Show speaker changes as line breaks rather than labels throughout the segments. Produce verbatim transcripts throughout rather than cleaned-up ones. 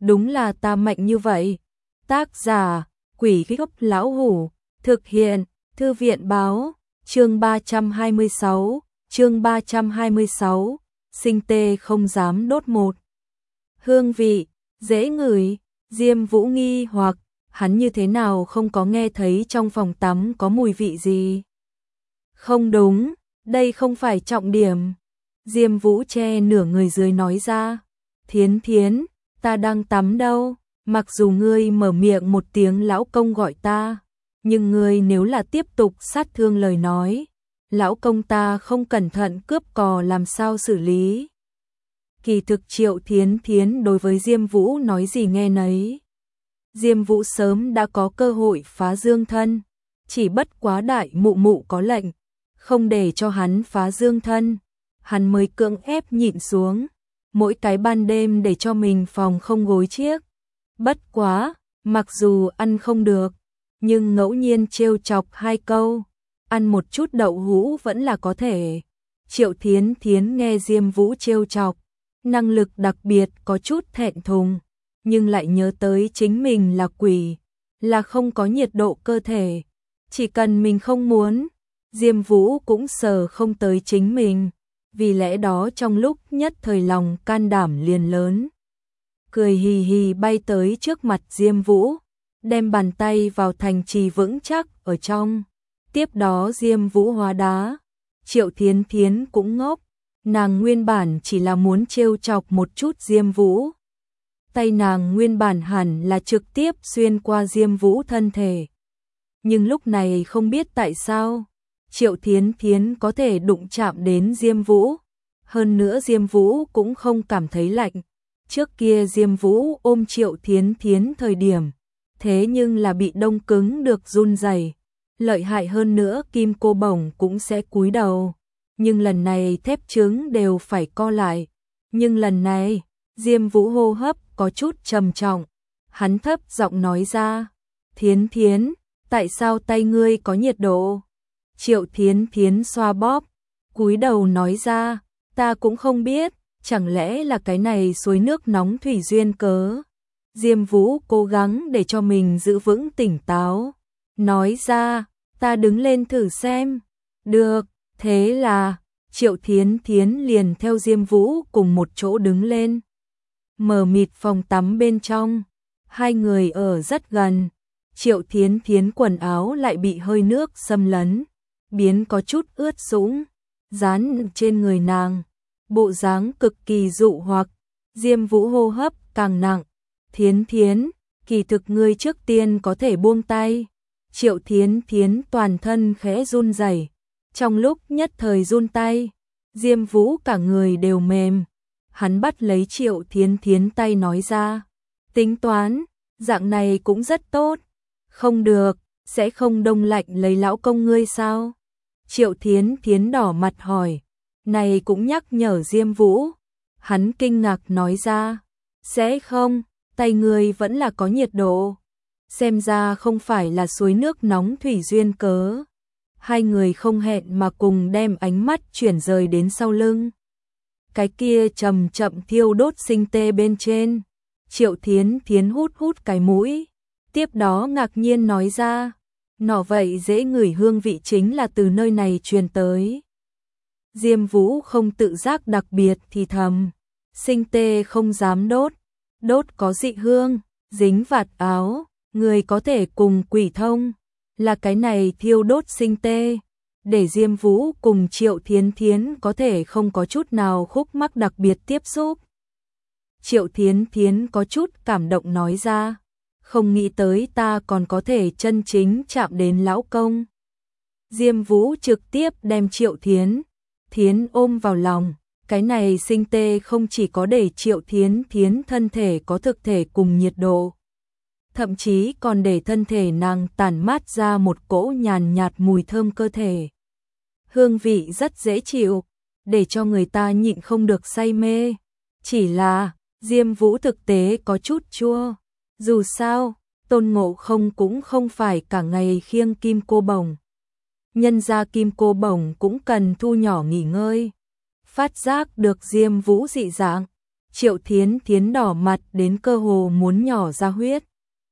đúng là ta mạnh như vậy. Tác giả, Quỷ Gốc Lão Hủ, thực hiện, Thư viện báo, chương ba trăm hai mươi sáu, chương ba trăm hai mươi sáu, sinh tê không dám đốt một. Hương vị, dễ ngửi, Diêm Vũ nghi hoặc, hắn như thế nào không có nghe thấy trong phòng tắm có mùi vị gì. Không đúng, đây không phải trọng điểm. Diêm Vũ che nửa người dưới nói ra, Thiến Thiến, ta đang tắm đâu, mặc dù ngươi mở miệng một tiếng lão công gọi ta, nhưng ngươi nếu là tiếp tục sát thương lời nói, lão công ta không cẩn thận cướp cò làm sao xử lý. Kỳ thực Triệu Thiến Thiến đối với Diêm Vũ nói gì nghe nấy. Diêm Vũ sớm đã có cơ hội phá dương thân, chỉ bất quá đại mụ mụ có lệnh, không để cho hắn phá dương thân, hắn mới cưỡng ép nhịn xuống, mỗi cái ban đêm để cho mình phòng không gối chiếc. Bất quá, mặc dù ăn không được, nhưng ngẫu nhiên trêu chọc hai câu, ăn một chút đậu hũ vẫn là có thể. Triệu Thiến Thiến nghe Diêm Vũ trêu chọc, năng lực đặc biệt có chút thẹn thùng, nhưng lại nhớ tới chính mình là quỷ, là không có nhiệt độ cơ thể, chỉ cần mình không muốn, Diêm Vũ cũng sờ không tới chính mình, vì lẽ đó trong lúc nhất thời lòng can đảm liền lớn. Cười hì hì bay tới trước mặt Diêm Vũ, đem bàn tay vào thành trì vững chắc ở trong. Tiếp đó Diêm Vũ hóa đá, Triệu Thiến Thiến cũng ngốc, nàng nguyên bản chỉ là muốn trêu chọc một chút Diêm Vũ. Tay nàng nguyên bản hẳn là trực tiếp xuyên qua Diêm Vũ thân thể. Nhưng lúc này không biết tại sao, Triệu Thiến Thiến có thể đụng chạm đến Diêm Vũ. Hơn nữa Diêm Vũ cũng không cảm thấy lạnh. Trước kia Diêm Vũ ôm Triệu Thiến Thiến thời điểm, thế nhưng là bị đông cứng được run rẩy. Lợi hại hơn nữa kim cô bổng cũng sẽ cúi đầu. Nhưng lần này thép trứng đều phải co lại. Nhưng lần này, Diêm Vũ hô hấp có chút trầm trọng. Hắn thấp giọng nói ra, Thiến Thiến, tại sao tay ngươi có nhiệt độ? Triệu Thiến Thiến xoa bóp, cúi đầu nói ra, ta cũng không biết, chẳng lẽ là cái này suối nước nóng thủy duyên cớ. Diêm Vũ cố gắng để cho mình giữ vững tỉnh táo, nói ra, ta đứng lên thử xem. Được, thế là, Triệu Thiến Thiến liền theo Diêm Vũ cùng một chỗ đứng lên. Mờ mịt phòng tắm bên trong, hai người ở rất gần, Triệu Thiến Thiến quần áo lại bị hơi nước xâm lấn, biến có chút ướt sũng, dán trên người nàng, bộ dáng cực kỳ dụ hoặc. Diêm Vũ hô hấp càng nặng, Thiến Thiến, kỳ thực ngươi trước tiên có thể buông tay. Triệu Thiến Thiến toàn thân khẽ run rẩy, trong lúc nhất thời run tay, Diêm Vũ cả người đều mềm. Hắn bắt lấy Triệu Thiến Thiến tay nói ra, tính toán, dạng này cũng rất tốt. Không được, sẽ không đông lạnh lấy lão công ngươi sao? Triệu Thiến Thiến đỏ mặt hỏi, này cũng nhắc nhở Diêm Vũ. Hắn kinh ngạc nói ra, sẽ không, tay ngươi vẫn là có nhiệt độ. Xem ra không phải là suối nước nóng thủy duyên cớ. Hai người không hẹn mà cùng đem ánh mắt chuyển rời đến sau lưng. Cái kia chậm chậm thiêu đốt sinh tê bên trên. Triệu Thiến Thiến hút hút cái mũi, tiếp đó ngạc nhiên nói ra, nọ vậy dễ ngửi hương vị chính là từ nơi này truyền tới. Diêm Vũ không tự giác đặc biệt thì thầm, sinh tê không dám đốt, đốt có dị hương, dính vạt áo, người có thể cùng quỷ thông, là cái này thiêu đốt sinh tê, để Diêm Vũ cùng Triệu Thiến Thiến có thể không có chút nào khúc mắc đặc biệt tiếp xúc. Triệu Thiến Thiến có chút cảm động nói ra, không nghĩ tới ta còn có thể chân chính chạm đến lão công. Diêm Vũ trực tiếp đem Triệu Thiến Thiến ôm vào lòng, cái này sinh tê không chỉ có để Triệu Thiến Thiến thân thể có thực thể cùng nhiệt độ, thậm chí còn để thân thể nàng tản mát ra một cỗ nhàn nhạt mùi thơm cơ thể. Hương vị rất dễ chịu, để cho người ta nhịn không được say mê. Chỉ là, Diêm Vũ thực tế có chút chua. Dù sao, Tôn Ngộ Không cũng không phải cả ngày khiêng kim cô bổng. Nhân ra kim cô bổng cũng cần thu nhỏ nghỉ ngơi. Phát giác được Diêm Vũ dị dạng, Triệu Thiến Thiến đỏ mặt đến cơ hồ muốn nhỏ ra huyết.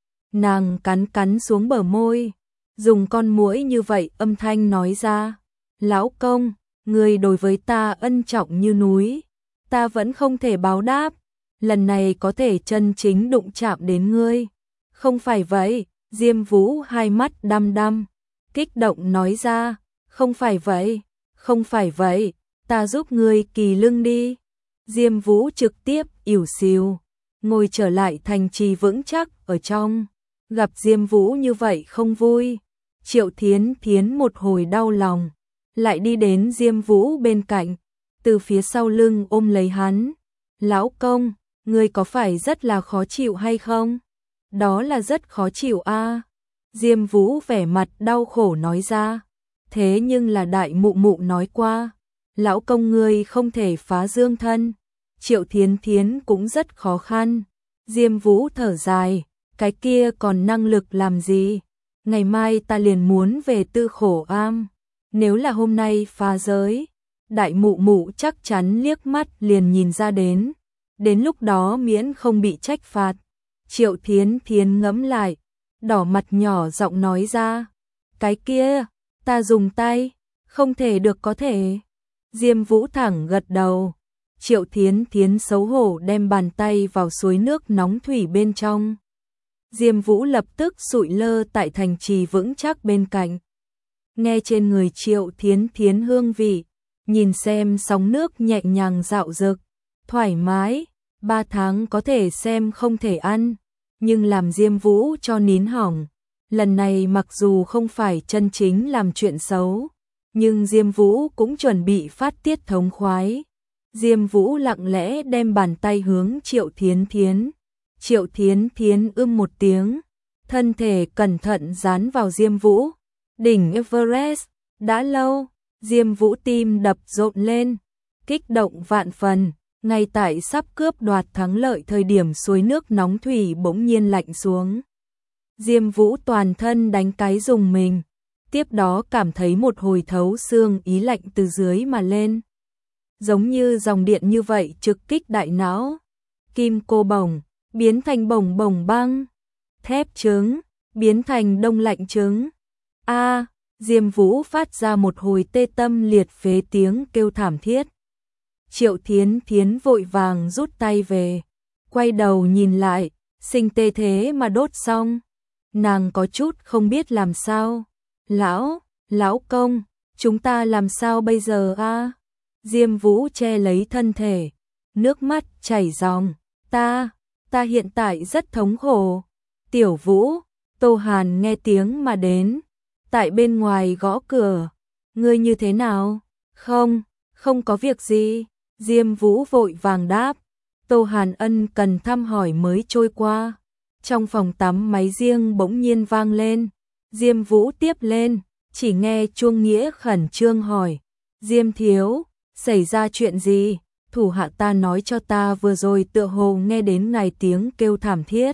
Nàng cắn cắn xuống bờ môi, dùng con muỗi như vậy âm thanh nói ra, lão công, người đối với ta ân trọng như núi, ta vẫn không thể báo đáp, lần này có thể chân chính đụng chạm đến ngươi. Không phải vậy, Diêm Vũ hai mắt đăm đăm, kích động nói ra, không phải vậy, không phải vậy, ta giúp ngươi kỳ lưng đi. Diêm Vũ trực tiếp ỉu xìu, ngồi trở lại thành trì vững chắc ở trong. Gặp Diêm Vũ như vậy không vui, Triệu Thiến Thiến một hồi đau lòng, lại đi đến Diêm Vũ bên cạnh, từ phía sau lưng ôm lấy hắn. Lão công, ngươi có phải rất là khó chịu hay không? Đó là rất khó chịu a. À. Diêm Vũ vẻ mặt đau khổ nói ra, thế nhưng là đại mụ mụ nói qua, lão công ngươi không thể phá dương thân. Triệu Thiến Thiến cũng rất khó khăn. Diêm Vũ thở dài, cái kia còn năng lực làm gì? Ngày mai ta liền muốn về Tư Khổ Am. Nếu là hôm nay phá giới, đại mụ mụ chắc chắn liếc mắt liền nhìn ra đến. Đến lúc đó miễn không bị trách phạt. Triệu Thiến Thiến ngẫm lại, đỏ mặt nhỏ giọng nói ra, cái kia, ta dùng tay, không thể được có thể. Diêm Vũ thẳng gật đầu. Triệu Thiến Thiến xấu hổ đem bàn tay vào suối nước nóng thủy bên trong. Diêm Vũ lập tức sụi lơ tại thành trì vững chắc bên cạnh. Nghe trên người Triệu Thiến Thiến hương vị, nhìn xem sóng nước nhẹ nhàng dạo dực, thoải mái, ba tháng có thể xem không thể ăn, nhưng làm Diêm Vũ cho nín hỏng. Lần này mặc dù không phải chân chính làm chuyện xấu, nhưng Diêm Vũ cũng chuẩn bị phát tiết thống khoái. Diêm Vũ lặng lẽ đem bàn tay hướng Triệu Thiến Thiến. Triệu Thiến Thiến ưm một tiếng, thân thể cẩn thận dán vào Diêm Vũ. Đỉnh Everest, đã lâu, Diêm Vũ tim đập rộn lên, kích động vạn phần. Ngay tại sắp cướp đoạt thắng lợi thời điểm suối nước nóng thủy bỗng nhiên lạnh xuống. Diêm Vũ toàn thân đánh cái rùng mình, tiếp đó cảm thấy một hồi thấu xương ý lạnh từ dưới mà lên. Giống như dòng điện như vậy trực kích đại não. Kim cô bồng, biến thành bồng bồng băng. Thép trứng, biến thành đông lạnh trứng. A, à, Diêm Vũ phát ra một hồi tê tâm liệt phế tiếng kêu thảm thiết. Triệu Thiến Thiến vội vàng rút tay về, quay đầu nhìn lại, sinh tê thế mà đốt xong. Nàng có chút không biết làm sao. Lão, lão công, chúng ta làm sao bây giờ a? À? Diêm Vũ che lấy thân thể, nước mắt chảy ròng. Ta, ta hiện tại rất thống khổ. Tiểu Vũ, Tô Hàn nghe tiếng mà đến, tại bên ngoài gõ cửa. Ngươi như thế nào? Không, không có việc gì. Diêm Vũ vội vàng đáp. Tô Hàn ân cần thăm hỏi mới trôi qua. Trong phòng tắm máy riêng bỗng nhiên vang lên. Diêm Vũ tiếp lên, chỉ nghe Chuông Nghĩa khẩn trương hỏi. Diêm thiếu, xảy ra chuyện gì? Thủ hạ ta nói cho ta vừa rồi tựa hồ nghe đến ngài tiếng kêu thảm thiết.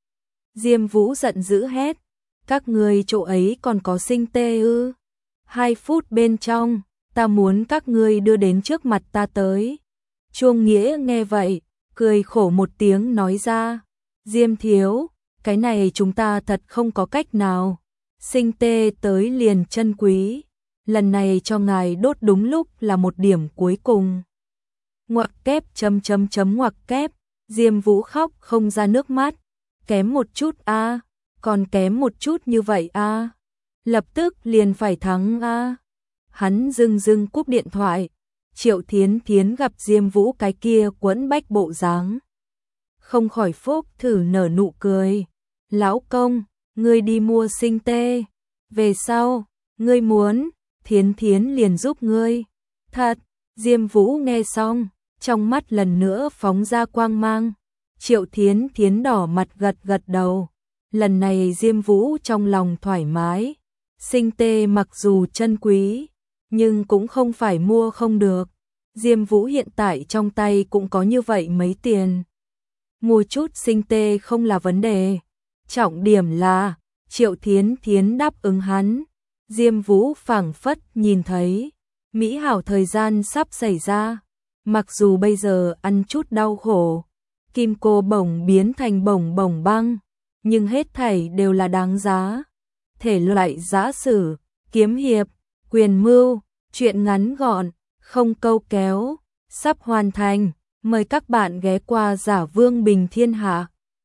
Diêm Vũ giận dữ hét. Các ngươi chỗ ấy còn có sinh tê ư? Hai phút bên trong, ta muốn các ngươi đưa đến trước mặt ta tới. Chuông Nghĩa nghe vậy, cười khổ một tiếng nói ra. Diêm thiếu, cái này chúng ta thật không có cách nào. Sinh tê tới liền chân quý. Lần này cho ngài đốt đúng lúc là một điểm cuối cùng. Ngoặc kép chấm chấm chấm ngoặc kép. Diêm Vũ khóc không ra nước mắt. Kém một chút a, à, còn kém một chút như vậy a. À. Lập tức liền phải thắng a. À. Hắn dưng dưng cúp điện thoại. Triệu Thiến Thiến gặp Diêm Vũ cái kia quẫn bách bộ dáng, không khỏi phốc thử nở nụ cười. Lão công, ngươi đi mua sinh tê. Về sau, ngươi muốn, Thiến Thiến liền giúp ngươi. Thật, Diêm Vũ nghe xong, trong mắt lần nữa phóng ra quang mang. Triệu Thiến Thiến đỏ mặt gật gật đầu. Lần này Diêm Vũ trong lòng thoải mái. Sinh tê mặc dù chân quý, nhưng cũng không phải mua không được. Diêm Vũ hiện tại trong tay cũng có như vậy mấy tiền. Mua chút sinh tê không là vấn đề. Trọng điểm là, Triệu Thiến Thiến đáp ứng hắn. Diêm Vũ phảng phất nhìn thấy, mỹ hảo thời gian sắp xảy ra. Mặc dù bây giờ ăn chút đau khổ, kim cô bổng biến thành bổng bổng băng, nhưng hết thảy đều là đáng giá. Thể loại giã sử, kiếm hiệp, quyền mưu, truyện ngắn gọn, không câu kéo, sắp hoàn thành. Mời các bạn ghé qua Giả Vương Bình Thiên Hạ.